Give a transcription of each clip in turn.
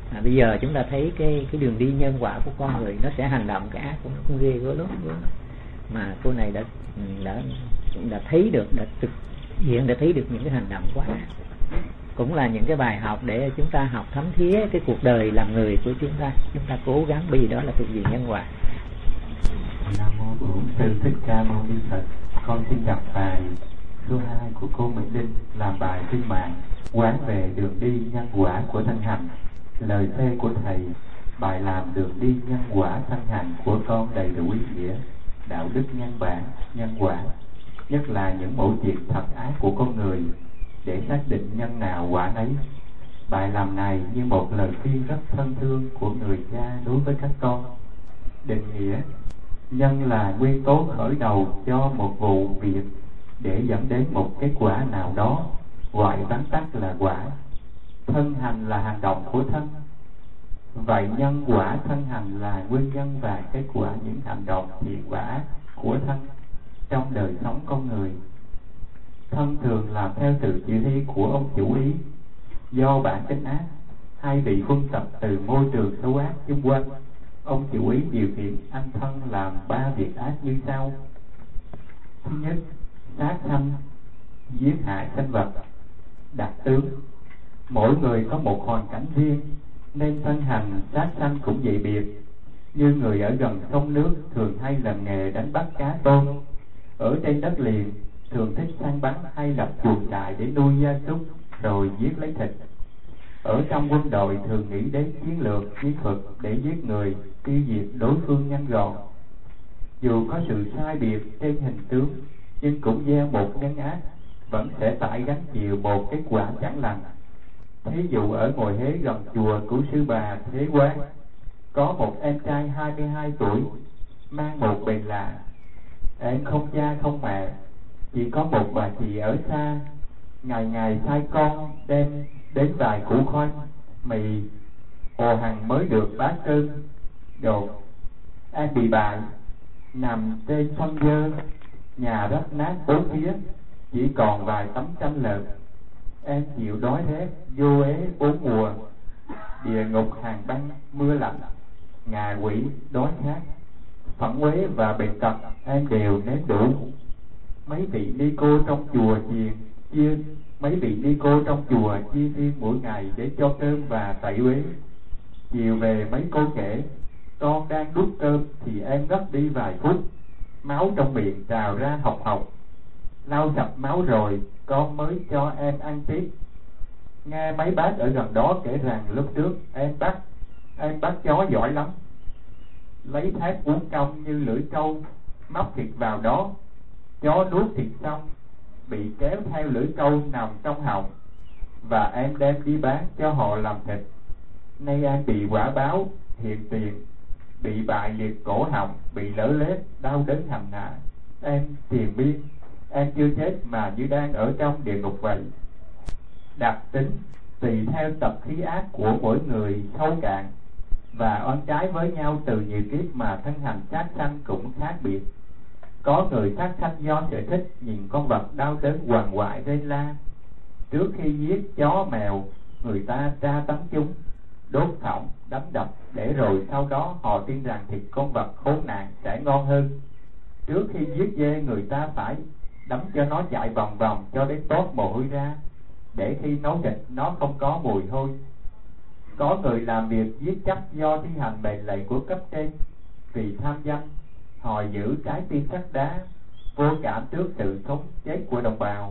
Bây giờ chúng ta thấy cái đường đi nhân quả của con người, nó sẽ hành động cái ác cũng không ghê gớm lắm, mà cô này đã thấy được, đã thực hiện, đã thấy được những cái hành động quá ác. Cũng là những cái bài học để chúng ta học thấm thía cái cuộc đời làm người của chúng ta cố gắng, bởi vì đó là thuộc về nhân quả. Nam mô Bổn Sư Thích Ca Mâu Ni Phật. Con xin đọc bài số 2 của cô Mỹ Linh, làm bài trên mạng quán về đường đi nhân quả của thân hành. Lời phê của thầy: bài làm đường đi nhân quả thân hành của con đầy đủ ý nghĩa, đạo đức nhân bản, nhân quả, nhất là những mẫu chuyện thật ác của con người, để xác định nhân nào quả nấy. Bài làm này như một lời khuyên rất thân thương của người cha đối với các con. Định nghĩa: nhân là nguyên tố khởi đầu cho một vụ việc để dẫn đến một kết quả nào đó, gọi vắn tắt là quả. Thân hành là hành động của thân. Vậy nhân quả thân hành là nguyên nhân và kết quả những hành động thiện và ác của thân trong đời sống con người. Thân thường làm theo sự chỉ huy của ông chủ ý, do bản tính ác hay bị huân tập từ môi trường xấu ác xung quanh. Ông chủ ý điều khiển anh thân làm 3 việc ác như sau. Thứ nhất, sát sanh, giết hại sinh vật. Đặc tướng: mỗi người có một hoàn cảnh riêng, nên thân hành sát sanh cũng vậy biệt. Như người ở gần sông nước thường hay làm nghề đánh bắt cá tôm, ở trên đất liền thường thích săn bắn hay lập chuồng trại để nuôi gia súc rồi giết lấy thịt. Ở trong quân đội thường nghĩ đến chiến lược, chiến thuật để giết người, tiêu diệt đối phương nhanh gọn. Dù có sự sai biệt trên hình tướng, nhưng cũng gieo một nhân ác, vẫn sẽ phải gánh chịu một kết quả chẳng lành. Thí dụ ở ngồi hế gần chùa của sư bà Thế Quán, có một em trai 22 tuổi, mang một bề lạ. Em không cha không mẹ, chỉ có một bà chị ở xa, ngày ngày sai con đem đến vài củ khoai, mì, hồ hằng mới được bát cơm. Đột em bị bại, nằm trên phân dơ, nhà rách nát bốn phía, chỉ còn vài tấm tranh lợp. Em chịu đói rét, vô ế 4 mùa, địa ngục hàng băng mưa lạnh, ngạ quỷ đói khát, phẫn uế và bệnh tật em đều nếm đủ. Mấy vị ni cô trong chùa chia riêng mỗi ngày để cho cơm và tẩy uế. Chiều về mấy cô kể, con đang đút cơm thì em ngất đi vài phút, máu trong miệng trào ra hộc hộc. Lau sạch máu rồi con mới cho em ăn tiếp. Nghe mấy bác ở gần đó kể rằng lúc trước em bắt chó giỏi lắm, lấy thép uốn cong như lưỡi câu, móc thịt vào đó, chó nuốt thịt xong bị kéo theo lưỡi câu nằm trong họng, và em đem đi bán cho họ làm thịt. Nay em bị quả báo hiện tiền, bị bại liệt cổ họng, bị lở lết, đau đớn hành hạ. Em triền miên, em chưa chết mà như đang ở trong địa ngục vậy. Đặc tính: tùy theo tập khí ác của mỗi người sâu cạn và oán trái với nhau từ nhiều kiếp mà thân hành sát sanh cũng khác biệt. Có người sát sanh do sở thích nhìn con vật đau đớn quằn quại rên la. Trước khi giết chó mèo, người ta tra tấn chúng, đốt thỏng, đánh đập, để rồi sau đó họ tin rằng thịt con vật khốn nạn sẽ ngon hơn. Trước khi giết dê, người ta phải đấm cho nó chạy vòng vòng cho đến toát mồ hôi ra, để khi nấu thịt nó không có mùi hôi. Có người làm việc giết chóc do thi hành mệnh lệnh của cấp trên. Vì tham danh, họ giữ trái tim sắt đá, vô cảm trước sự sống chết của đồng bào.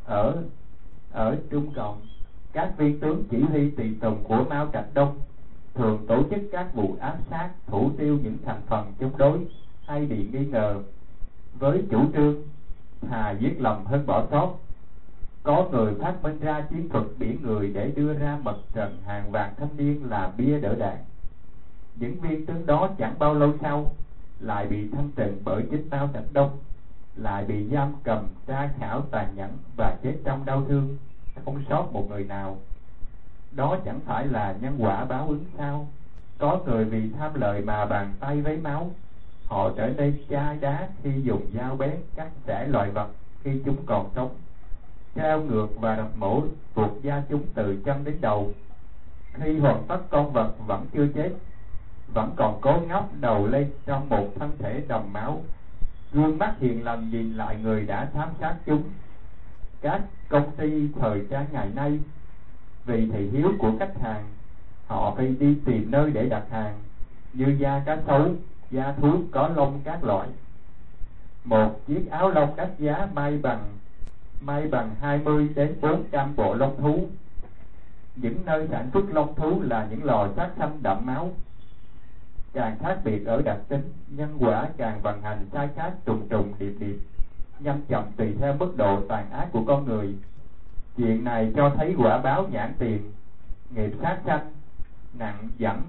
Ở Trung Cộng, các viên tướng chỉ huy tùy tùng của Mao Trạch Đông thường tổ chức các vụ ám sát, thủ tiêu những thành phần chống đối hay bị nghi ngờ, với chủ trương thà giết lầm hơn bỏ sót. Có người phát minh ra chiến thuật biển người để đưa ra mặt trận hàng vạn thanh niên làm bia đỡ đạn. Những viên tướng đó chẳng bao lâu sau lại bị thanh trừng bởi chính Mao Trạch Đông, lại bị giam cầm, tra khảo tàn nhẫn và chết trong đau thương, không sót một người nào. Đó chẳng phải là nhân quả báo ứng sao? Có người vì tham lợi mà bàn tay với máu, họ trở nên chai đá khi dùng dao bén cắt xẻ loài vật khi chúng còn sống, treo ngược và đập mổ tuột da chúng từ chân đến đầu. Khi hoàn tất con vật vẫn chưa chết, vẫn còn cố ngóc đầu lên trong một thân thể đầm máu. Gương mắt hiền lành nhìn lại người đã thám sát chúng. Các công ty thời trang ngày nay, vì thị hiếu của khách hàng, họ phải đi tìm nơi để đặt hàng, như da cá sấu, da thú có lông các loại. Một chiếc áo lông đắt giá may bằng 20 đến 400 bộ lông thú. Những nơi sản xuất lông thú là những lò sát sanh đậm máu. Càng khác biệt ở đặc tính, nhân quả càng vận hành sai khác trùng trùng điệp điệp, nhanh chậm tùy theo mức độ tàn ác của con người. Chuyện này cho thấy quả báo nhãn tiền, nghiệp sát sanh nặng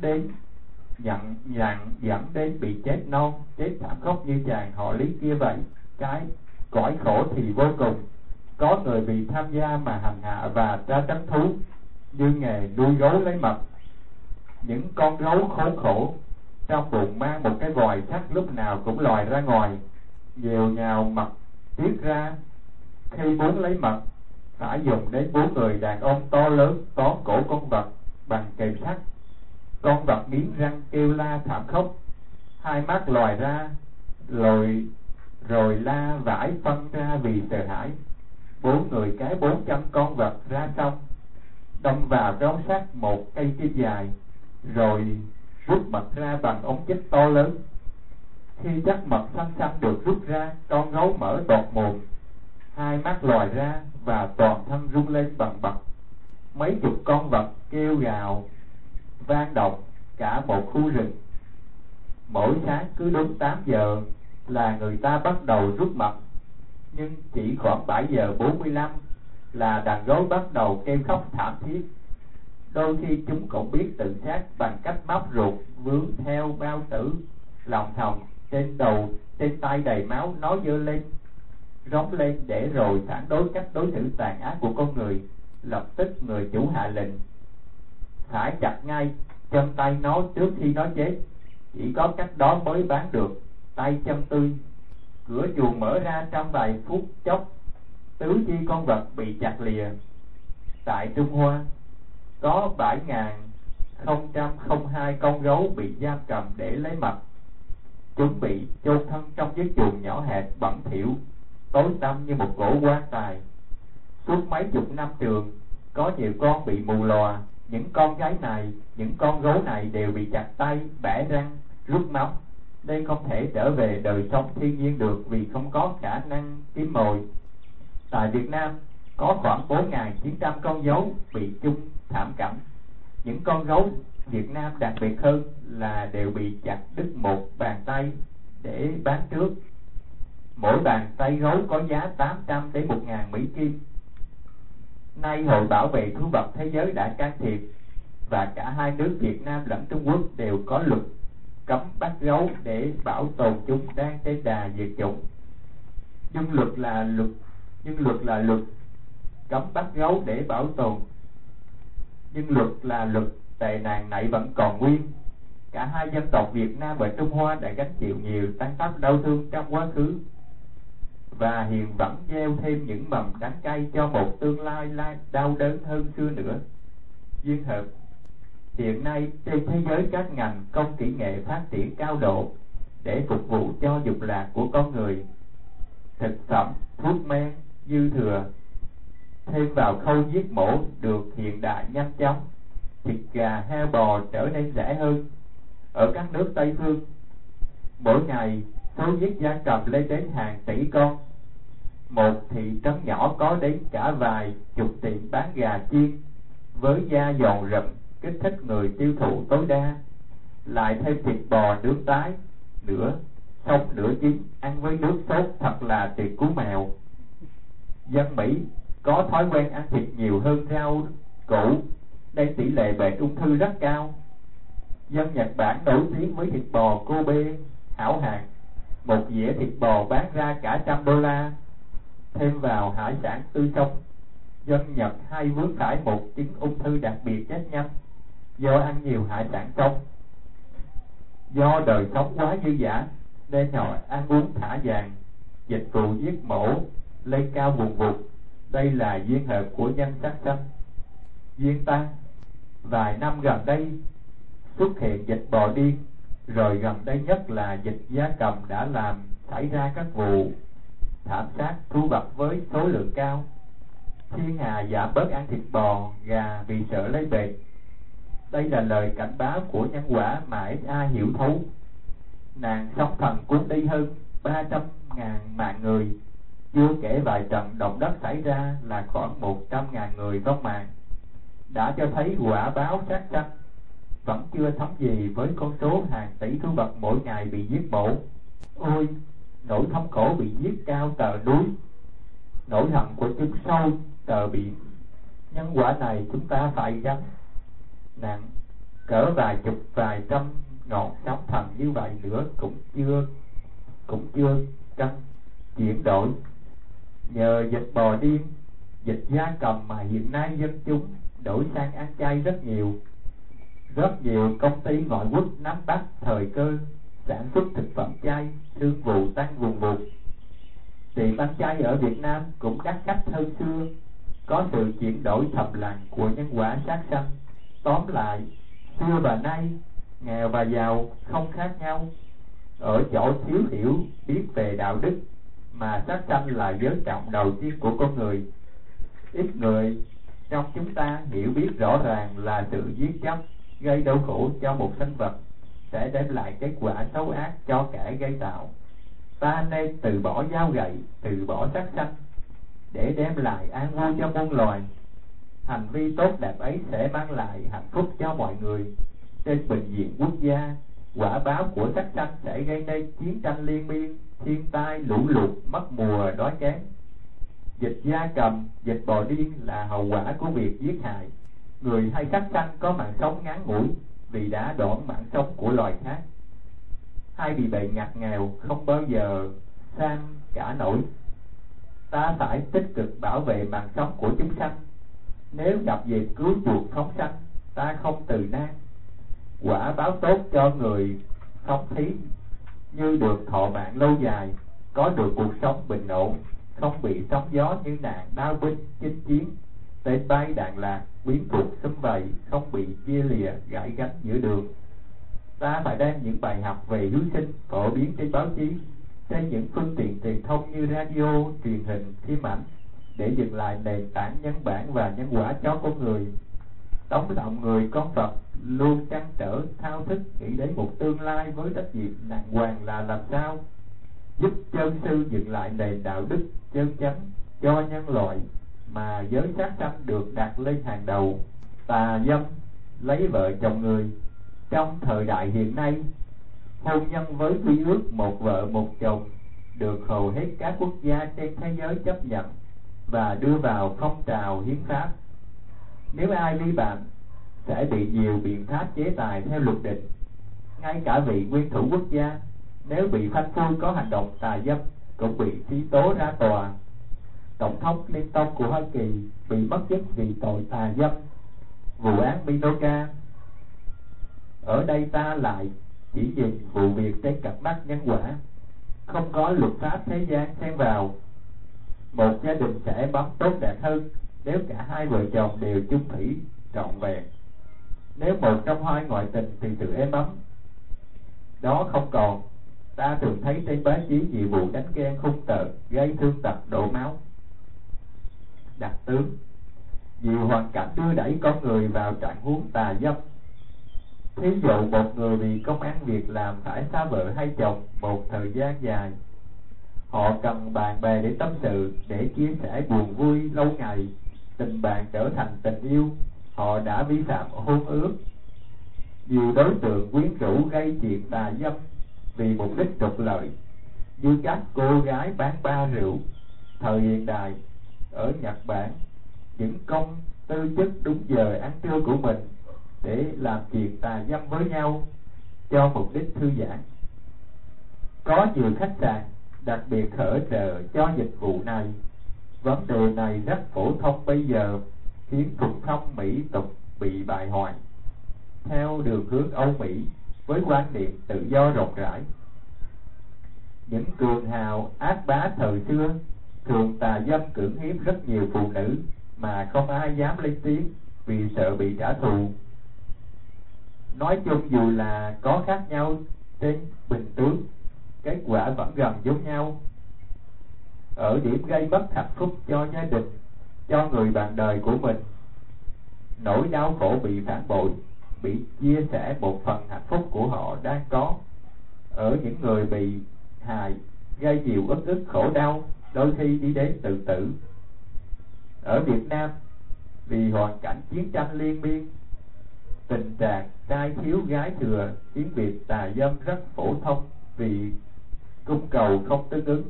dẫn đến bị chết non, chết thảm khốc như chàng họ Lý kia vậy. Cái cõi khổ thì vô cùng. Có người vì tham gia mà hành hạ và tra tấn thú, như nghề nuôi gấu lấy mật. Những con gấu khốn khổ, trong bụng mang một cái vòi sắt lúc nào cũng lòi ra ngoài, nhiều nhào mật tiết ra. Khi muốn lấy mật, phải dùng đến 4 người đàn ông to lớn tóm cổ con vật bằng kềm sắt. Con vật nghiến răng kêu la thảm khốc, hai mắt lòi ra, rồi la vãi phân ra vì sợ hãi. 4 người cái 400 con vật ra xong, đâm vào cái ống sắt một cây kim dài, rồi rút mật ra bằng ống chích to lớn. Khi chất mật xanh xanh được rút ra, con gấu mở toạc mồm, hai mắt lòi ra và toàn thân rung lên bần bật. Mấy chục con vật kêu gào vang động cả một khu rừng. Mỗi sáng cứ đúng 8 giờ là người ta bắt đầu rút mật, nhưng chỉ khoảng 7 giờ 45 là đàn gấu bắt đầu kêu khóc thảm thiết. Đôi khi chúng cũng biết tự sát bằng cách móc ruột vướng theo bao tử, lòng thòng trên tay đầy máu, nói dơ lên, rống lên để rồi phản đối cách đối xử tàn ác của con người. Lập tức người chủ hạ lệnh phải chặt ngay chân tay nó trước khi nó chết. Chỉ có cách đó mới bán được tay chân tươi. Cửa chuồng mở ra trong vài phút chốc, tứ chi con vật bị chặt lìa. Tại Trung Hoa có 7.002 con gấu bị giam cầm để lấy mật. Chúng bị chôn thân trong chiếc chuồng nhỏ hẹp bẩn thỉu, tối tăm như một cổ quan tài. Suốt mấy chục năm trường, có nhiều con bị mù lòa. Những con gấu này đều bị chặt tay, bẻ răng, rút máu. Đây không thể trở về đời sống thiên nhiên được vì không có khả năng kiếm mồi. Tại Việt Nam có khoảng 4.900 con gấu bị chung thảm cảnh. Những con gấu Việt Nam đặc biệt hơn là đều bị chặt đứt một bàn tay để bán trước. Mỗi bàn tay gấu có giá 800 đến 1.000 Mỹ Kim. Nay Hội Bảo vệ Thú vật Thế giới đã can thiệp, và cả hai nước Việt Nam lẫn Trung Quốc đều có luật cấm bắt gấu để bảo tồn chúng đang trên đà diệt chủng. Nhưng luật là luật cấm bắt gấu để bảo tồn, nhưng luật là luật, tệ nạn này vẫn còn nguyên. Cả hai dân tộc Việt Nam và Trung Hoa đã gánh chịu nhiều tan tác đau thương trong quá khứ, và hiện vẫn gieo thêm những mầm đắng cay cho một tương lai đau đớn hơn xưa nữa. Duyên hợp, hiện nay trên thế giới các ngành công kỹ nghệ phát triển cao độ để phục vụ cho dục lạc của con người. Thực phẩm, thuốc men dư thừa, thêm vào khâu giết mổ được hiện đại nhanh chóng. Thịt gà, heo, bò trở nên rẻ hơn. Ở các nước Tây phương, mỗi ngày số giết gia cầm lên đến hàng tỷ con. Một thị trấn nhỏ có đến cả vài chục tiệm bán gà chiên với da giòn rụm, kích thích người tiêu thụ tối đa. Lại thêm thịt bò nướng tái, nửa sống nửa chín, ăn với nước sốt thật là tuyệt cú mèo. Dân Mỹ có thói quen ăn thịt nhiều hơn rau củ, đây tỷ lệ bệnh ung thư rất cao. Dân Nhật Bản nổi tiếng với thịt bò Kobe hảo hạng, một dĩa thịt bò bán ra cả $100. Thêm vào hải sản tươi sống, dân Nhật hay vướng phải một chứng ung thư đặc biệt chết nhanh do ăn nhiều hải sản sống. Do đời sống quá dư dả nên họ ăn uống thả vàng, dịch vụ giết mổ lên cao vùng vụt. Đây là duyên hợp của nhân sát sanh. Duyên tăng, Vài năm gần đây xuất hiện dịch bò điên, rồi gần đây nhất là dịch gia cầm đã làm xảy ra các vụ thảm sát thu bậc với số lượng cao. Thiên hà giảm bớt ăn thịt bò, gà vì sợ lấy bệnh. Đây là lời cảnh báo của nhân quả mà ít ai hiểu thấu. Nạn sóng thần cuốn đi hơn 300.000 mạng người, chưa kể vài trận động đất xảy ra là khoảng 100.000 người vong mạng, đã cho thấy quả báo sát sanh vẫn chưa thấm gì với con số hàng tỷ thú vật mỗi ngày bị giết mổ. Ôi, nỗi thống khổ bị giết cao tờ núi, nỗi hận của chúng sâu tờ biển. Nhân quả này chúng ta phải gánh nặng. Cỡ vài chục vài trăm ngọn sóng thần như vậy nữa cũng chưa cân chuyển đổi. Nhờ dịch bò điên, dịch gia cầm mà hiện nay dân chúng đổi sang ăn chay rất nhiều. Rất nhiều công ty ngoại quốc nắm bắt thời cơ sản xuất thực phẩm chay, thương vụ tăng vùng vụt. Tiệm ăn chay ở Việt Nam cũng đắt khách hơn xưa, có sự chuyển đổi thầm lặng của nhân quả sát sanh. Tóm lại, xưa và nay, nghèo và giàu không khác nhau, ở chỗ thiếu hiểu biết về đạo đức mà sát sanh là giới trọng đầu tiên của con người. Ít người trong chúng ta hiểu biết rõ ràng là sự giết chóc gây đau khổ cho một sinh vật sẽ đem lại kết quả xấu ác cho kẻ gây tạo. Ta nên từ bỏ dao gậy, từ bỏ sát sanh để đem lại an vui cho muôn loài. Hành vi tốt đẹp ấy sẽ mang lại hạnh phúc cho mọi người. Trên bình diện quốc gia, quả báo của sát sanh sẽ gây nên chiến tranh liên miên, thiên tai, lũ lụt, mất mùa, đói kém. Dịch gia cầm, dịch bò điên là hậu quả của việc giết hại. Người hay sát sanh có mạng sống ngắn ngủi vì đã đoạn mạng sống của loài khác, hay bị bệnh ngặt nghèo không bao giờ sang cả nổi. Ta phải tích cực bảo vệ mạng sống của chúng sanh. Nếu gặp dịp cứu chuộc phóng sanh, ta không từ nan. Quả báo tốt cho người phóng thí như được thọ mạng lâu dài, có được cuộc sống bình ổn, không bị sóng gió như nạn đao binh chinh chiến, tên bay đạn lạc, biến cuộc xâm vầy, không bị chia lìa gãy gánh giữa đường. Ta phải đem những bài học về hiếu sinh phổ biến trên báo chí, trên những phương tiện truyền thông như radio, truyền hình, phim ảnh, để dựng lại nền tảng nhân bản và nhân quả cho con người. Tống động người con Phật luôn trăn trở thao thức nghĩ đến một tương lai với trách nhiệm nặng hoàng là làm sao giúp chân sư dựng lại nền đạo đức chân chánh cho nhân loại, mà giới sát sanh được đặt lên hàng đầu. Tà dâm, lấy vợ chồng người. Trong thời đại hiện nay, hôn nhân với quy ước một vợ một chồng được hầu hết các quốc gia trên thế giới chấp nhận và đưa vào phong trào hiến pháp. Nếu ai vi phạm sẽ bị nhiều biện pháp chế tài theo luật định. Ngay cả vị nguyên thủ quốc gia nếu bị phanh phui có hành động tà dâm cũng bị truy tố ra tòa. Tổng thống Clinton của Hoa Kỳ bị mất chức vì tội tà dâm. Vụ án Minoka. Ở đây ta lại chỉ nhìn vụ việc trên cặp mắt nhân quả, không có luật pháp thế gian xen vào. Một gia đình sẽ êm ấm tốt đẹp hơn nếu cả hai vợ chồng đều chung thủy trọn vẹn. Nếu một trong hai ngoại tình thì sự êm ấm đó không còn. Ta thường thấy trên báo chí nhiều vụ đánh ghen hung tợn gây thương tật đổ máu. Đặc tướng, nhiều hoàn cảnh đưa đẩy con người vào trạng huống tà dâm. Thí dụ một người vì công ăn việc làm phải xa vợ hay chồng một thời gian dài. Họ cần bạn bè để tâm sự, để chia sẻ buồn vui lâu ngày. Tình bạn trở thành tình yêu, họ đã vi phạm hôn ước. Nhiều đối tượng quyến rũ gây chuyện tà dâm vì mục đích trục lợi, như các cô gái bán ba rượu. Thời hiện đại ở Nhật Bản, những công tư chức đúng giờ ăn trưa của mình để làm chuyện tà dâm với nhau cho mục đích thư giãn. Có nhiều khách sạn đặc biệt hỗ trợ cho dịch vụ này. Vấn đề này rất phổ thông bây giờ, khiến thuần phong mỹ tục bị bại hoại theo đường hướng Âu Mỹ với quan niệm tự do rộng rãi. Những cường hào ác bá thời xưa thường tà dâm cưỡng hiếp rất nhiều phụ nữ mà không ai dám lên tiếng vì sợ bị trả thù. Nói chung dù là có khác nhau trên bình tướng, kết quả vẫn gần giống nhau ở điểm gây mất hạnh phúc cho gia đình, cho người bạn đời của mình. Nỗi đau khổ bị phản bội, bị chia sẻ một phần hạnh phúc của họ đang có. Ở những người bị hại, gây nhiều uất ức khổ đau, đôi khi đi đến tự tử. Ở Việt Nam, vì hoàn cảnh chiến tranh liên miên, tình trạng trai thiếu gái thừa khiến việc tà dâm rất phổ thông vì cung cầu không tương ứng.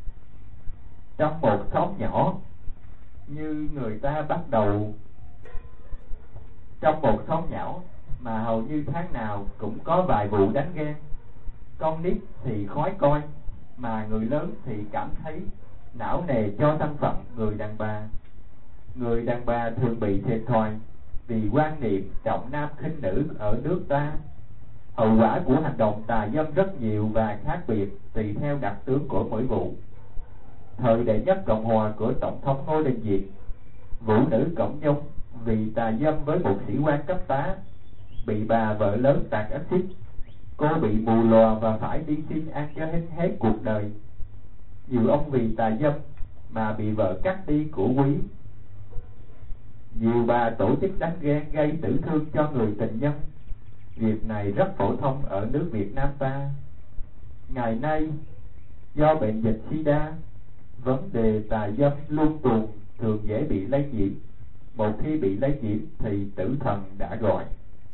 Trong một xóm nhỏ như người ta bắt đầu trong một xóm nhỏ mà hầu như tháng nào cũng có vài vụ đánh ghen. Con nít thì khói coi, mà người lớn thì cảm thấy não nề cho thân phận người đàn bà. Người đàn bà thường bị thiệt thòi vì quan niệm trọng nam khinh nữ ở nước ta. Hậu quả của hành động tà dâm rất nhiều và khác biệt tùy theo đặc tướng của mỗi vụ. Thời đệ nhất Cộng hòa của Tổng thống Ngô Đình Diệm, vũ nữ Cổng Nhung vì tà dâm với một sĩ quan cấp tá bị bà vợ lớn tạt axit. Cô bị mù lòa và phải đi xin ăn cho hết cuộc đời. Nhiều ông vì tà dâm mà bị vợ cắt đi của quý. Nhiều bà tổ chức đánh ghen gây tử thương cho người tình nhân. Việc này rất phổ thông ở nước Việt Nam ta. Ngày nay, do bệnh dịch SIDA, vấn đề tà dâm luôn tuồn thường dễ bị lây nhiễm. Một khi bị lây nhiễm thì tử thần đã gọi.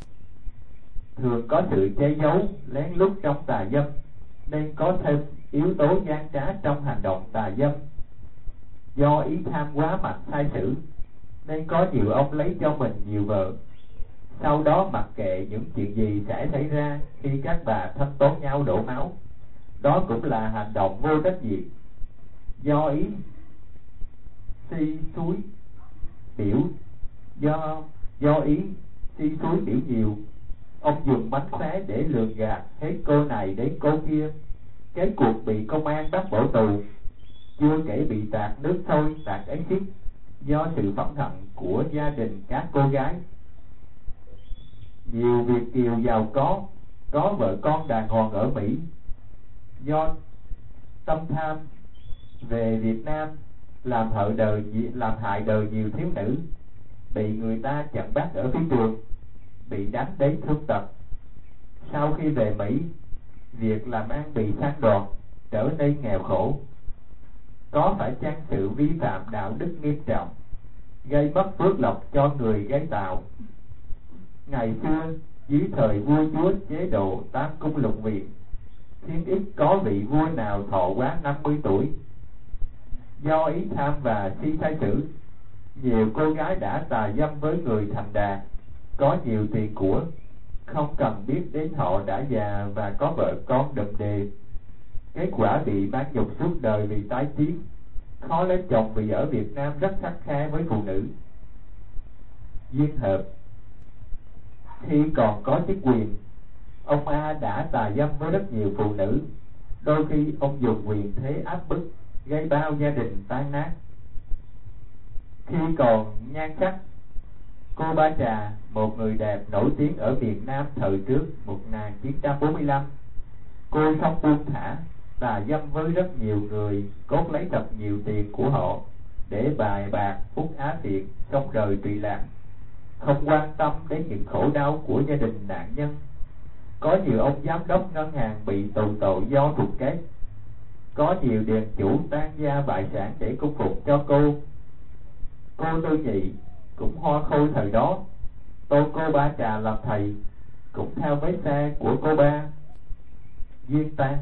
Thường có sự che giấu, lén lút trong tà dâm, nên có thêm yếu tố gian trá trong hành động tà dâm. Do ý tham quá mạnh sai sử, nên có nhiều ông lấy cho mình nhiều vợ, sau đó mặc kệ những chuyện gì sẽ xảy ra khi các bà thăm tốn nhau đổ máu. Đó cũng là hành động vô trách nhiệm. Do ý si suối biểu nhiều, ông dùng mánh khóe để lường gạt hết cô này đến cô kia. Cái cuộc bị công an bắt bỏ tù, chưa kể bị tạt nước sôi, tạt axit do sự phẫn hận của gia đình các cô gái. Nhiều Việt kiều giàu có vợ con đàng hoàng ở Mỹ, do tâm tham về Việt Nam làm hại đời nhiều thiếu nữ, bị người ta chặn bắt ở phi trường, bị đánh đến thương tật. Sau khi về Mỹ, việc làm ăn bị san đoạt, trở nên nghèo khổ. Có phải chăng sự vi phạm đạo đức nghiêm trọng, gây mất phước lộc cho người gây tạo? Ngày xưa, dưới thời vua chúa chế độ Tam Cung Lục Viện, hiếm ít có vị vua nào thọ quá 50 tuổi. Do ý tham và si sai sử, nhiều cô gái đã tà dâm với người thành đạt, có nhiều tiền của, không cần biết đến họ đã già và có vợ con đầm đề. Kết quả bị bán nhục suốt đời vì tái chiến, khó lấy chồng vì ở Việt Nam rất khắt khe với phụ nữ. Duyên hợp, khi còn có chức quyền, ông A đã tà dâm với rất nhiều phụ nữ. Đôi khi ông dùng quyền thế áp bức, gây bao gia đình tan nát. Khi còn nhan sắc, cô Ba Trà, một người đẹp nổi tiếng ở miền Nam thời trước 1945, cô không buông thả, tà dâm với rất nhiều người, cốt lấy thật nhiều tiền của họ để bài bạc hút á tiện, sống đời tùy lạc, không quan tâm đến những khổ đau của gia đình nạn nhân. Có nhiều ông giám đốc ngân hàng bị tù tội do trục kết. Có nhiều đền chủ tan gia bại sản để cung phục cho cô. Cô Tư Nhị cũng hoa khôi thời đó, tôn cô Ba Trà làm thầy, cũng theo mấy xe của cô Ba. Duyên tan,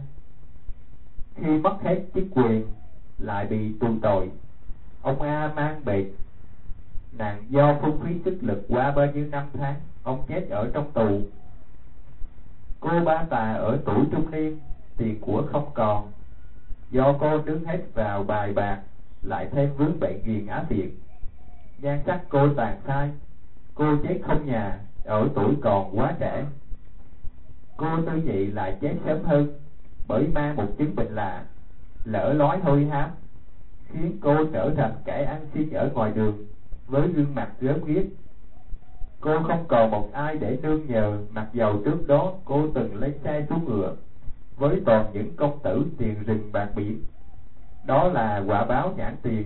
khi mất hết chức quyền lại bị tù tội. Ông A mang bệnh nặng do phung phí sức lực qua bao nhiêu năm tháng, ông chết ở trong tù. Cô Ba Tà ở tuổi trung niên, tiền của không còn, do cô đứng hết vào bài bạc, lại thêm vướng bệnh ghiền á tiện. Nhan sắc cô tàn phai, cô chết không nhà, ở tuổi còn quá trẻ. Cô Tư Nhị lại chết sớm hơn, bởi mang một chứng bệnh lạ, lỡ lói hôi hám, khiến cô trở thành kẻ ăn xin ở ngoài đường, với gương mặt gớm ghiếc. Cô không còn một ai để nương nhờ, mặc dầu trước đó cô từng lấy xe xuống ngựa với toàn những công tử tiền rừng bạc biển. Đó là quả báo nhãn tiền.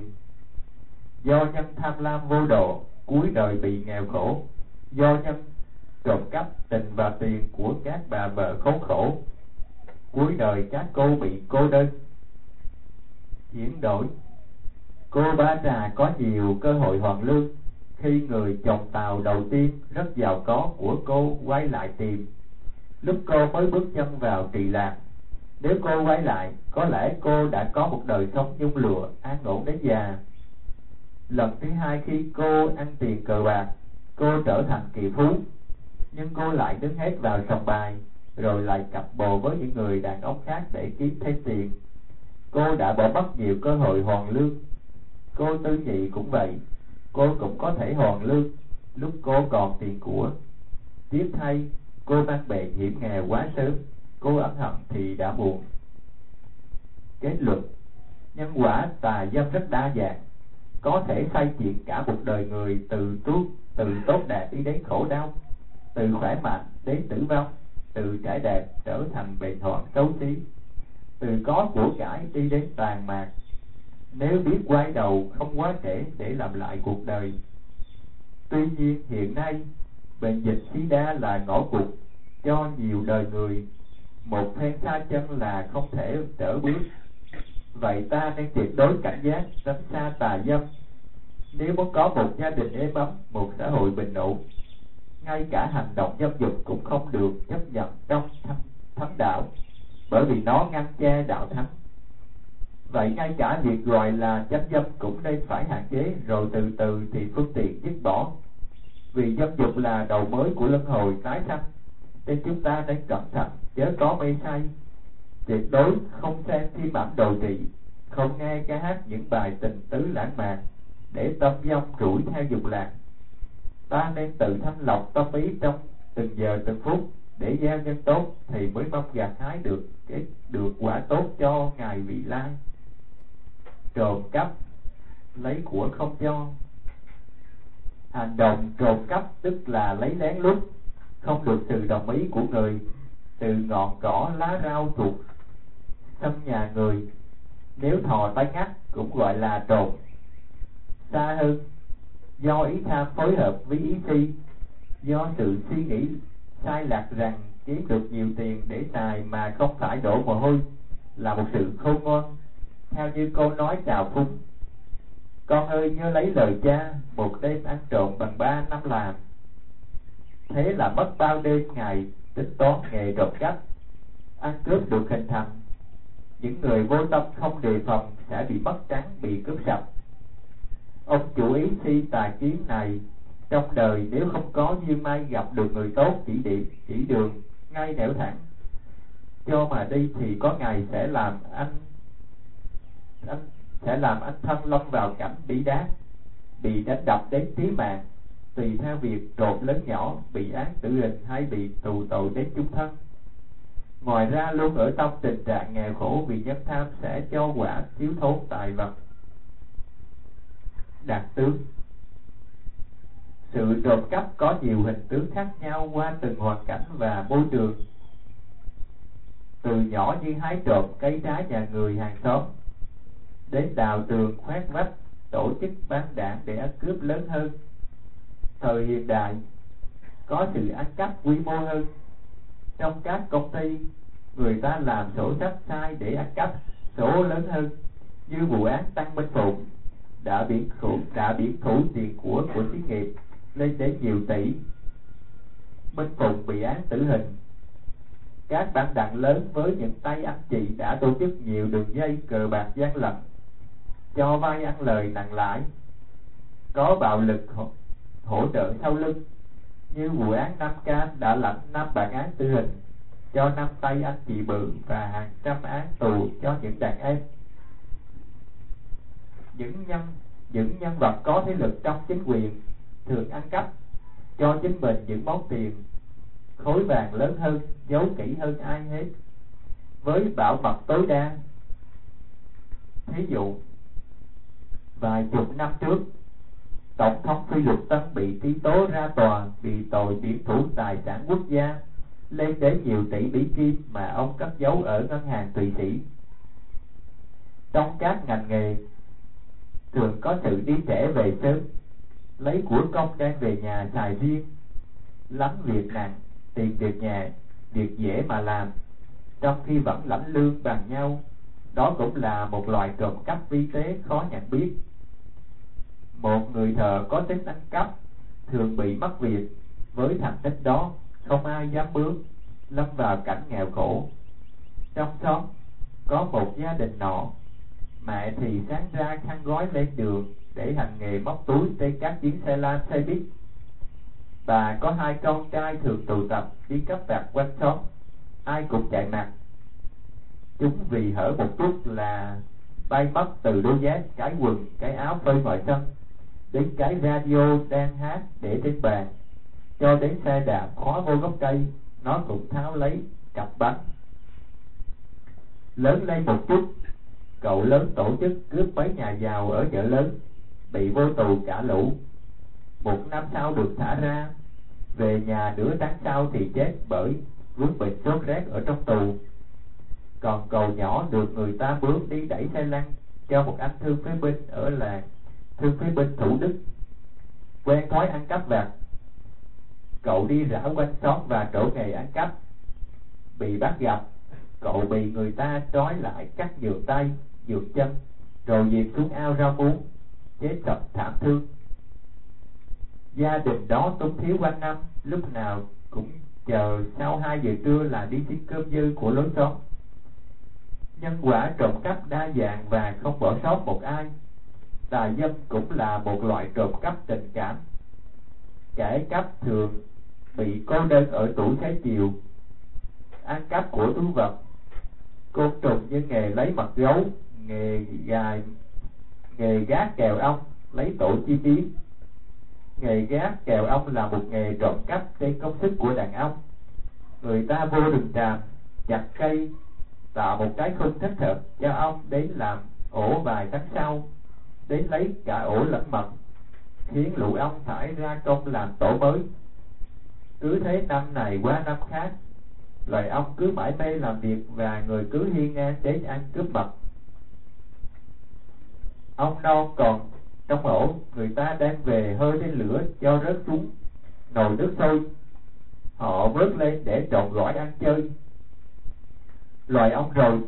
Do nhân tham lam vô độ, cuối đời bị nghèo khổ. Do nhân trộm cắp tình và tiền của các bà vợ khốn khổ, cuối đời các cô bị cô đơn. Chuyển đổi. Cô Ba Trà có nhiều cơ hội hoàn lương. Khi người chồng tàu đầu tiên rất giàu có của cô quay lại tìm, lúc cô mới bước chân vào Trì Lạc, nếu cô quay lại, có lẽ cô đã có một đời sống nhung lụa, an ổn đến già. Lần thứ hai khi cô ăn tiền cờ bạc, cô trở thành kỳ phú, nhưng cô lại đứng hết vào sòng bài, rồi lại cặp bồ với những người đàn ông khác để kiếm thêm tiền. Cô đã bỏ mất nhiều cơ hội hoàn lương. Cô Tư Nhị cũng vậy, cô cũng có thể hoàn lương lúc cô còn tiền của. Tiếp thay, cô mang bề hiểm nghèo quá sớm, cô ân hận thì đã muộn. Kết luận. Nhân quả tà dâm rất đa dạng, có thể xoay chuyển cả một đời người từ tốt đẹp đi đến khổ đau, từ khỏe mạnh đến tử vong, từ trẻ đẹp trở thành bề hoạn xấu xí, từ có của cải đi đến tàn mạc. Nếu biết quay đầu không quá trễ để làm lại cuộc đời. Tuy nhiên hiện nay bệnh dịch SIDA là ngõ cụt cho nhiều đời người, một phen xa chân là không thể trở bước. Vậy ta nên tuyệt đối cảnh giác, tránh xa tà dâm. Nếu muốn có một gia đình êm ấm, một xã hội bình ổn, ngay cả hành động dâm dục cũng không được chấp nhận trong thánh đạo, bởi vì nó ngăn che đạo thánh. Vậy ngay cả việc gọi là chánh dâm cũng nên phải hạn chế, rồi từ từ thì phương tiện dứt bỏ. Vì dâm dục là đầu mới của luân hồi tái sanh, nên chúng ta nên cẩn thận, chớ có mê say. Tuyệt đối không xem phim ảnh đồ trị, không nghe ca hát những bài tình tứ lãng mạn, để tâm dâm rủi theo dục lạc. Ta nên tự thanh lọc tâm ý trong từng giờ từng phút, để gieo nhân tốt thì mới mong gặt hái được quả tốt cho ngày vị lai. Trộm cắp, lấy của không cho. Hành động trộm cắp tức là lấy lén lút, không được sự đồng ý của người, từ ngọn cỏ lá rau thuộc xâm nhà người. Nếu thò tay ngắt cũng gọi là trộm. Xa hơn, do ý tham phối hợp với ý si, do sự suy nghĩ sai lạc rằng kiếm được nhiều tiền để xài mà không phải đổ mồ hôi, là một sự khôn ngoan. Theo như câu nói chào phúng: con ơi nhớ lấy lời cha, một đêm ăn trộm bằng 3 năm làm. Thế là mất bao đêm ngày tính toán nghề trộm cắp, ăn cướp được hình thành. Những người vô tâm không đề phòng sẽ bị mất trắng, bị cướp sạch. Ông chủ ý si tà kiến này, trong đời nếu không có duyên may gặp được người tốt chỉ đường ngay nẻo thẳng cho mà đi, thì có ngày sẽ làm anh thân lâm vào cảnh bí đát, bị đánh đập đến chí mạng, tùy theo việc trộm lớn nhỏ, bị án tử hình hay bị tù tội đến chung thân. Ngoài ra luôn ở trong tình trạng nghèo khổ, vì nhân tham sẽ cho quả thiếu thốn tài vật. Đặc tướng. Sự trộm cắp có nhiều hình tướng khác nhau qua từng hoàn cảnh và môi trường. Từ nhỏ như hái trộm cây trái nhà người hàng xóm, đến đào tường khoét vách, tổ chức bán đảng để ăn cướp lớn hơn. Thời hiện đại có sự ăn cắp quy mô hơn. Trong các công ty, người ta làm sổ sách sai để ăn cắp số lớn hơn, như vụ án Tăng Minh Phụng đã biển thủ tiền của xí nghiệp lên đến nhiều tỷ. Minh Phụng bị án tử hình. Các bán đảng lớn với những tay anh chị đã tổ chức nhiều đường dây cờ bạc gian lận, cho vay ăn lời nặng lãi, có bạo lực hỗ trợ sau lưng, như vụ án Nam Cam đã lãnh 5 bản án tử hình cho 5 tay anh chị bự và hàng trăm án tù cho những đàn em. Những nhân vật có thế lực trong chính quyền thường ăn cắp cho chính mình những món tiền khối vàng lớn hơn, giấu kỹ hơn ai hết, với bảo mật tối đa. Thí dụ, vài chục năm trước, Tổng thống Phi Luật Tân bị truy tố ra tòa vì tội biển thủ tài sản quốc gia, lên đến nhiều tỷ Mỹ Kim mà ông cất giấu ở ngân hàng Thụy Sĩ. Trong các ngành nghề thường có sự đi trễ về sớm, lấy của công đem về nhà xài riêng, lắm việc nặng, tìm việc nhẹ, việc dễ mà làm, trong khi vẫn lãnh lương bằng nhau. Đó cũng là một loại trộm cắp vi tế khó nhận biết. Một người thợ có tính ăn cắp thường bị mất việc. Với thành tích đó, không ai dám bước, lâm vào cảnh nghèo khổ. Trong xóm có một gia đình nọ, mẹ thì sáng ra khăn gói lên đường để hành nghề móc túi trên các chuyến xe lam xe buýt. Bà có hai con trai thường tụ tập đi cấp vặt quanh xóm, ai cũng chạy mặt. Chúng vì hở một chút là bay mất từ đôi dép, cái quần, cái áo phơi ngoài sân, đến cái radio đang hát để trên bàn, cho đến xe đạp khóa vô gốc cây, nó cũng tháo lấy cặp bánh. Lớn lên một chút, cậu lớn tổ chức cướp mấy nhà giàu ở chợ lớn, bị vô tù cả lũ. Một năm sau được thả ra, về nhà nửa tháng sau thì chết bởi vướng bệnh sốt rét ở trong tù. Còn cậu nhỏ được người ta mướn đi đẩy xe lăn cho một anh thương phế binh ở làng thương phế binh Thủ Đức, quen thói ăn cắp vặt. Cậu đi rảo quanh xóm và chỗ nghề ăn cắp, bị bắt gặp, cậu bị người ta trói lại cắt nhược tay nhược chân, rồi dìm xuống ao rau muống, chết sập thảm thương. Gia đình đó túng thiếu quanh năm, lúc nào cũng chờ sau 2 giờ trưa là đi xin cơm dư của lối xóm. Nhân quả trộm cắp đa dạng và không bỏ sót một ai. Tà dâm cũng là một loại trộm cắp tình cảm. Kẻ cắp thường bị cô đơn ở tuổi xế chiều, ăn cắp của thú vật, côn trùng như nghề lấy mật gấu, nghề gác kèo ong lấy tổ chim yến. Nghề gác kèo ong là một nghề trộm cắp trên công sức của đàn ông. Người ta vô rừng tràm chặt cây, tạo một cái khung thích hợp cho ong đến làm ổ vài tháng sau, đến lấy cả ổ lẫn mật, khiến lũ ong phải ra công làm tổ mới. Cứ thế năm này qua năm khác, loài ong cứ mãi mê làm việc và người cứ hiên ngang đến ăn cướp mật. Ong non còn trong ổ, người ta đem về hơi lên lửa cho rớt xuống nồi nước sôi, họ vớt lên để trộn gỏi ăn chơi. Loài ong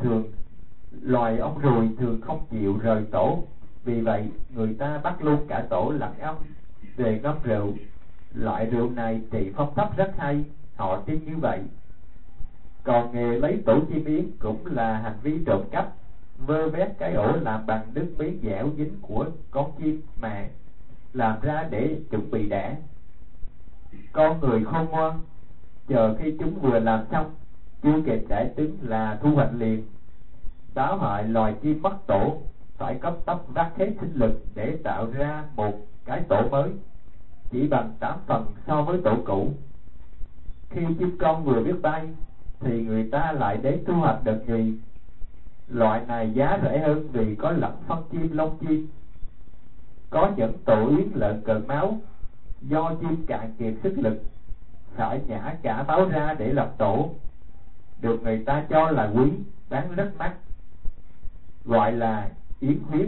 ruồi thường không chịu rời tổ, vì vậy người ta bắt luôn cả tổ lẫn ong về ngâm rượu. Loại rượu này trị phong thấp rất hay, họ tin như vậy. Còn nghề lấy tổ chim yến cũng là hành vi trộm cắp, vơ vét cái ổ làm bằng nước miếng dẻo dính của con chim mẹ, làm ra để chuẩn bị đẻ. Con người khôn ngoan, chờ khi chúng vừa làm xong, chưa kịp đẻ trứng là thu hoạch liền. Báo hại loài chim mất tổ, phải cấp tốc vắt hết sinh lực để tạo ra một cái tổ mới, chỉ bằng 8 phần so với tổ cũ. Khi chim con vừa biết bay, thì người ta lại đến thu hoạch đợt nhì. Loại này giá rẻ hơn vì có lẫn phân chim lông chim. Có những tổ yến lợn cợn máu, do chim cạn kiệt sức lực, phải nhả cả máu ra để lập tổ, được người ta cho là quý, bán rất mắc, gọi là yến huyết.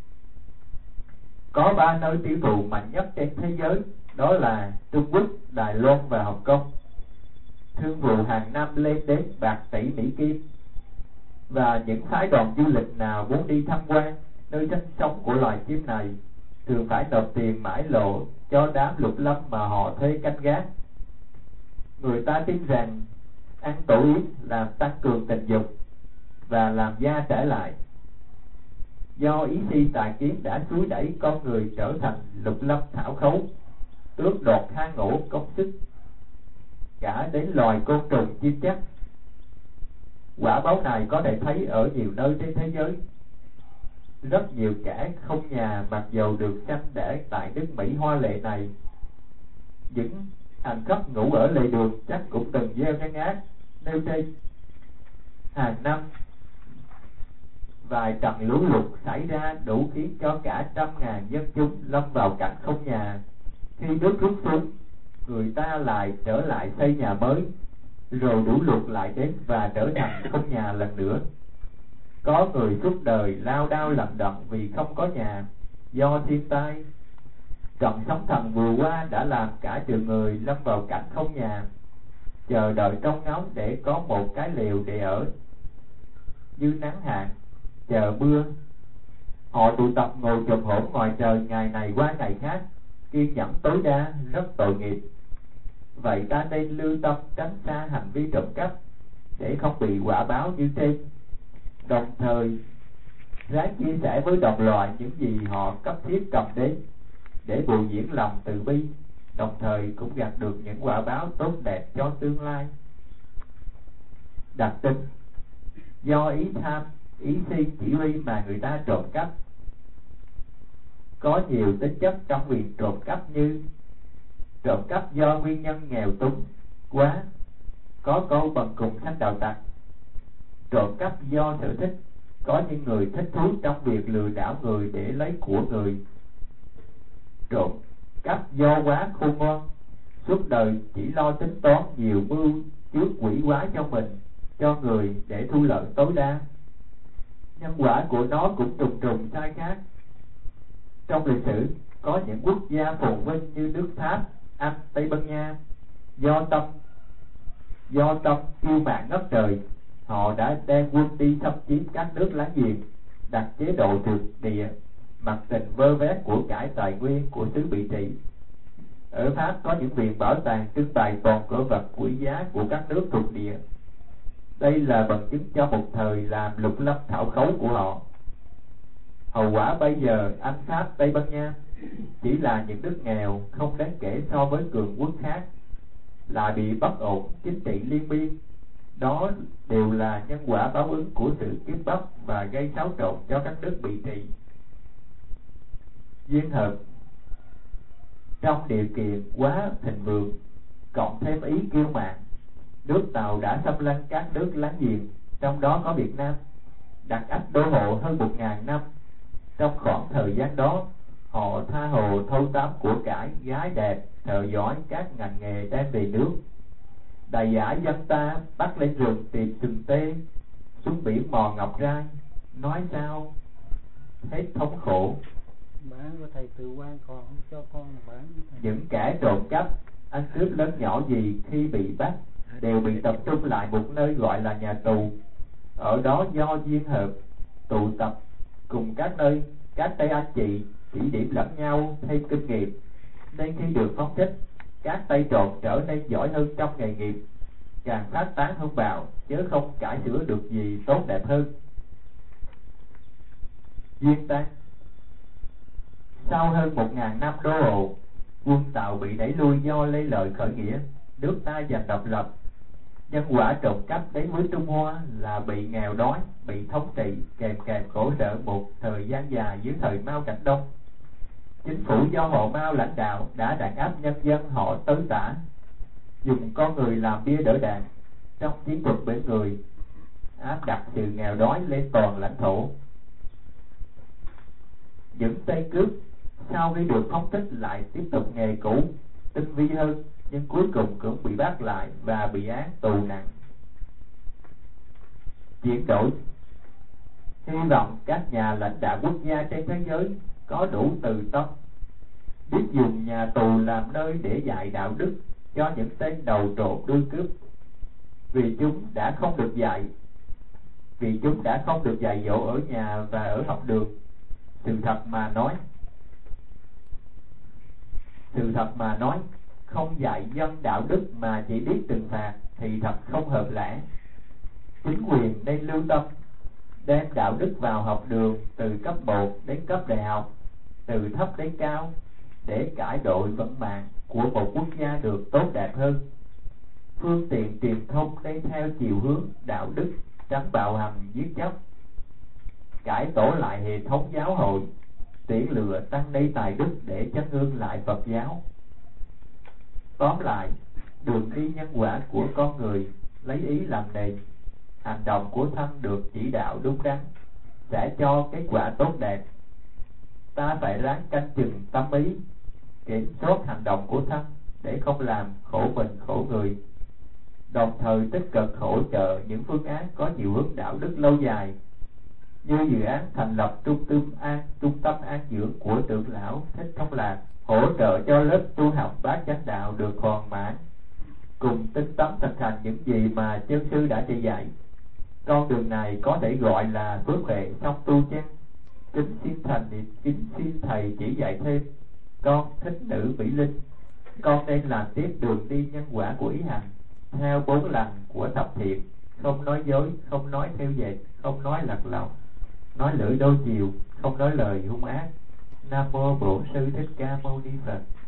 Có 3 nơi tiêu thụ mạnh nhất trên thế giới, đó là Trung Quốc, Đài Loan và Hồng Kông. Thương vụ hàng năm lên đến bạc tỷ Mỹ Kim. Và những phái đoàn du lịch nào muốn đi tham quan nơi sinh sống của loài chim này thường phải nộp tiền mãi lộ cho đám lục lâm mà họ thuê canh gác. Người ta tin rằng ăn tổ yến làm tăng cường tình dục và làm da trẻ lại. Do ý si tà kiến đã xúi đẩy con người trở thành lục lâm thảo khấu, tước đoạt than ngũ công sức, cả đến loài côn trùng chim chắc. Quả báo này có thể thấy ở nhiều nơi trên thế giới. Rất nhiều kẻ không nhà mặc dầu được sanh đẻ tại nước Mỹ hoa lệ này. Những hành khách ngủ ở lề đường chắc cũng từng gieo nhân ác nêu trên. Hàng năm vài trận lũ lụt xảy ra đủ khiến cho cả 100.000 dân chúng lâm vào cảnh không nhà. Khi nước rút xuống, người ta lại trở lại xây nhà mới, rồi lũ lụt lại đến và trở thành không nhà lần nữa. Có người suốt đời lao đao lận đận vì không có nhà do thiên tai. Trận sóng thần vừa qua đã làm cả triệu người lâm vào cảnh không nhà, chờ đợi trông ngóng để có một cái lều để ở, như nắng hạn chờ mưa. Họ tụ tập ngồi chồm hổm ngoài trời ngày này qua ngày khác, kiên nhẫn tối đa, rất tội nghiệp. Vậy ta nên lưu tâm tránh xa hành vi trộm cắp để không bị quả báo như trên, đồng thời ráng chia sẻ với đồng loại những gì họ cấp thiết cần đến để bồi diễn lòng từ bi, đồng thời cũng gặt được những quả báo tốt đẹp cho tương lai. Đặc tính: do ý tham, ý si chỉ huy mà người ta trộm cắp. Có nhiều tính chất trong việc trộm cắp như: trộm cắp do nguyên nhân nghèo túng quá, có câu bần cùng sanh đạo tặc. Trộm cắp do sở thích, có những người thích thú trong việc lừa đảo người để lấy của người. Trộm cắp do quá khôn ngoan, suốt đời chỉ lo tính toán nhiều mưu trước quỷ quái cho mình, cho người để thu lợi tối đa. Nhân quả của nó cũng trùng trùng sai khác. Trong lịch sử có những quốc gia phồn vinh như nước Pháp, Anh, Tây Ban Nha, do tâm kiêu mạn ngất trời, họ đã đem quân đi xâm chiếm các nước láng giềng, đặt chế độ thuộc địa, mặc tình vơ vét của cải tài nguyên của xứ bị trị. Ở Pháp có những viện bảo tàng trưng bày toàn cổ vật quý giá của các nước thuộc địa. Đây là bằng chứng cho một thời làm lục lâm thảo khấu của họ. Hậu quả bây giờ Anh, Pháp, Tây Ban Nha chỉ là những nước nghèo không đáng kể so với cường quốc khác, lại bị bất ổn chính trị liên miên. Đó đều là nhân quả báo ứng của sự kiếp bóc và gây xáo trộn cho các nước bị trị. Duyên hợp: trong điều kiện quá thịnh vượng, cộng thêm ý kiêu mạn, nước Tàu đã xâm lăng các nước láng giềng, trong đó có Việt Nam, đặt ách đô hộ hơn 1000 năm. Trong khoảng thời gian đó, họ tha hồ thâu tóm của cải, gái đẹp, thợ giỏi các ngành nghề đem về nước. Đầy dã dân ta bắt lên rừng tìm sừng tê, xuống biển mò ngọc trai, nói sao hết thống khổ. Bán của thầy Từ Quan còn không cho con bán. Những kẻ trộm cắp, ăn cướp lớn nhỏ gì khi bị bắt đều bị tập trung lại một nơi gọi là nhà tù. Ở đó do duyên hợp tụ tập cùng các nơi, các tay anh chị chỉ điểm lẫn nhau thêm kinh nghiệm, nên khi được phóng thích, các tay trộm trở nên giỏi hơn trong nghề nghiệp, càng phát tán hơn bạo, chứ không cải sửa được gì tốt đẹp hơn. Duyên tăng: sau hơn 1000 năm đô hộ, quân Tàu bị đẩy lui do lấy lợi khởi nghĩa, nước ta giành độc lập. Nhân quả trộm cắp đến với Trung Hoa là bị nghèo đói, bị thống trị, kèm kèm khổ sở một thời gian dài dưới thời Mao Cảnh Đông. Chính phủ do họ Mao lãnh đạo đã đàn áp nhân dân họ tới tả, dùng con người làm bia đỡ đạn trong chiến thuật bên người, áp đặt sự nghèo đói lên toàn lãnh thổ. Những tay cướp sau khi được phóng thích lại tiếp tục nghề cũ, tinh vi hơn, nhưng cuối cùng cũng bị bắt lại và bị án tù nặng. Chuyển đổi: hy vọng các nhà lãnh đạo quốc gia trên thế giới có đủ từ tâm, biết dùng nhà tù làm nơi để dạy đạo đức cho những tên đầu trộm đuôi cướp, vì chúng đã không được dạy dỗ ở nhà và ở học đường. Sự thật mà nói, không dạy dân đạo đức mà chỉ biết trừng phạt thì thật không hợp lẽ. Chính quyền nên lưu tâm đem đạo đức vào học đường từ cấp 1 đến cấp đại học, từ thấp đến cao, để cải đội vận mạng của một quốc gia được tốt đẹp hơn. Phương tiện truyền thông nên theo chiều hướng đạo đức, tránh bạo hành giết chóc, cải tổ lại hệ thống giáo hội, tuyển lựa tăng ni tài đức để chấn hương lại Phật giáo. Tóm lại, đường đi nhân quả của con người lấy ý làm nền, hành động của thân được chỉ đạo đúng đắn, sẽ cho kết quả tốt đẹp. Ta phải ráng canh chừng tâm ý, kiểm soát hành động của thân để không làm khổ mình khổ người, đồng thời tích cực hỗ trợ những phương án có chiều hướng đạo đức lâu dài, như dự án thành lập trung tâm an dưỡng của Tượng Lão Thích Thông Lạc, hỗ trợ cho lớp tu học Bát Chánh Đạo được hoàn mãn, cùng tinh tấn thực hành những gì mà chân sư đã chỉ dạy. Con đường này có thể gọi là phước huệ song tu chăng? Kính xin thầy chỉ dạy thêm. Con thích nữ Mỹ Linh, con nên làm tiếp đường đi nhân quả của ý hành, theo 4 lần của tập thiện, không nói dối, không nói theo dệt, không nói lật lọng, nói lưỡi đôi chiều, không nói lời hung ác. Nam mô Bổn Sư Thích Ca Mâu Ni Phật.